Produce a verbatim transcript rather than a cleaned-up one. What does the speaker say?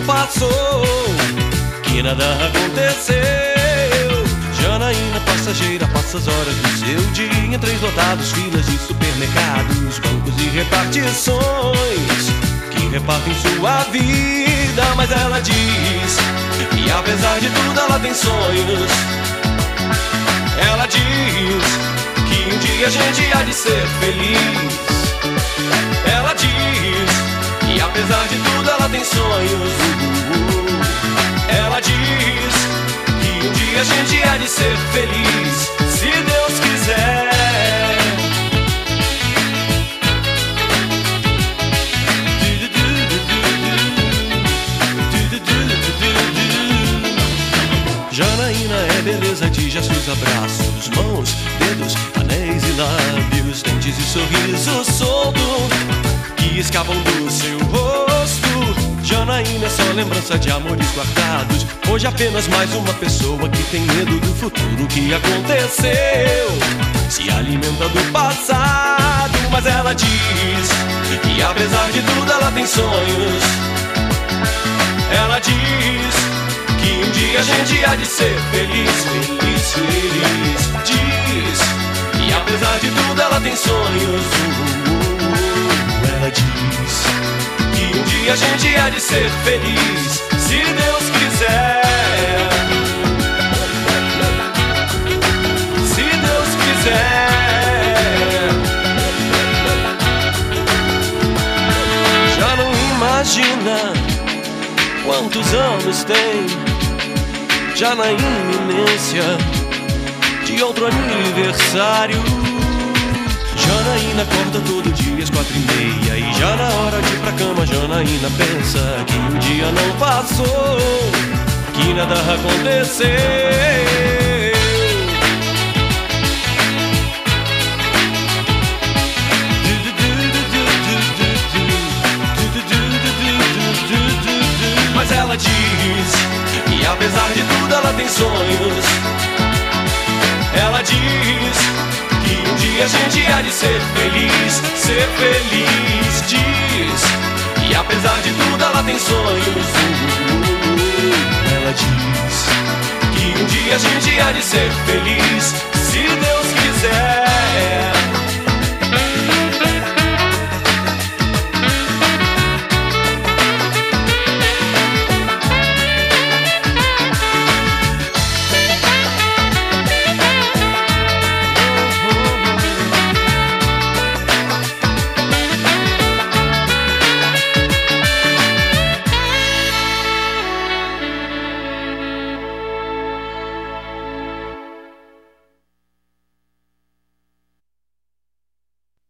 passou, que nada aconteceu. Janaína passageira passa as horas do seu dia em trens lotados, filas de supermercados, bancos e repartições que repartem sua vida. Mas ela diz que apesar de tudo ela tem sonhos. Ela diz que um dia a gente há de ser feliz. Ela diz que apesar de tudo ela tem sonhos. Ela diz que um dia a gente há de ser feliz, se Deus quiser. Janaína é beleza de gestos, abraços, mãos, dedos, anéis e lábios, dentes e sorriso solto que escapam do seu rosto. Janaína é só lembrança de amores guardados. Hoje apenas mais uma pessoa que tem medo do futuro que aconteceu. Se alimenta do passado, mas ela diz que apesar de tudo ela tem sonhos. Ela diz que um dia a gente há de ser feliz, feliz, feliz. Diz que apesar de tudo ela tem sonhos. Ela diz que um dia a gente há de ser feliz, se Deus quiser. Se Deus quiser. Já não imagina quantos anos tem, já na iminência de outro aniversário. Janaína acorda todo dia às quatro e meia, e já na hora de ir pra cama Janaína pensa que o dia não passou, que nada aconteceu. Mas ela diz que apesar de tudo ela tem sonhos. Ela diz que um dia a gente há de ser feliz, ser feliz. Diz que apesar de tudo ela tem sonhos. Ela diz que um dia a gente há de ser feliz,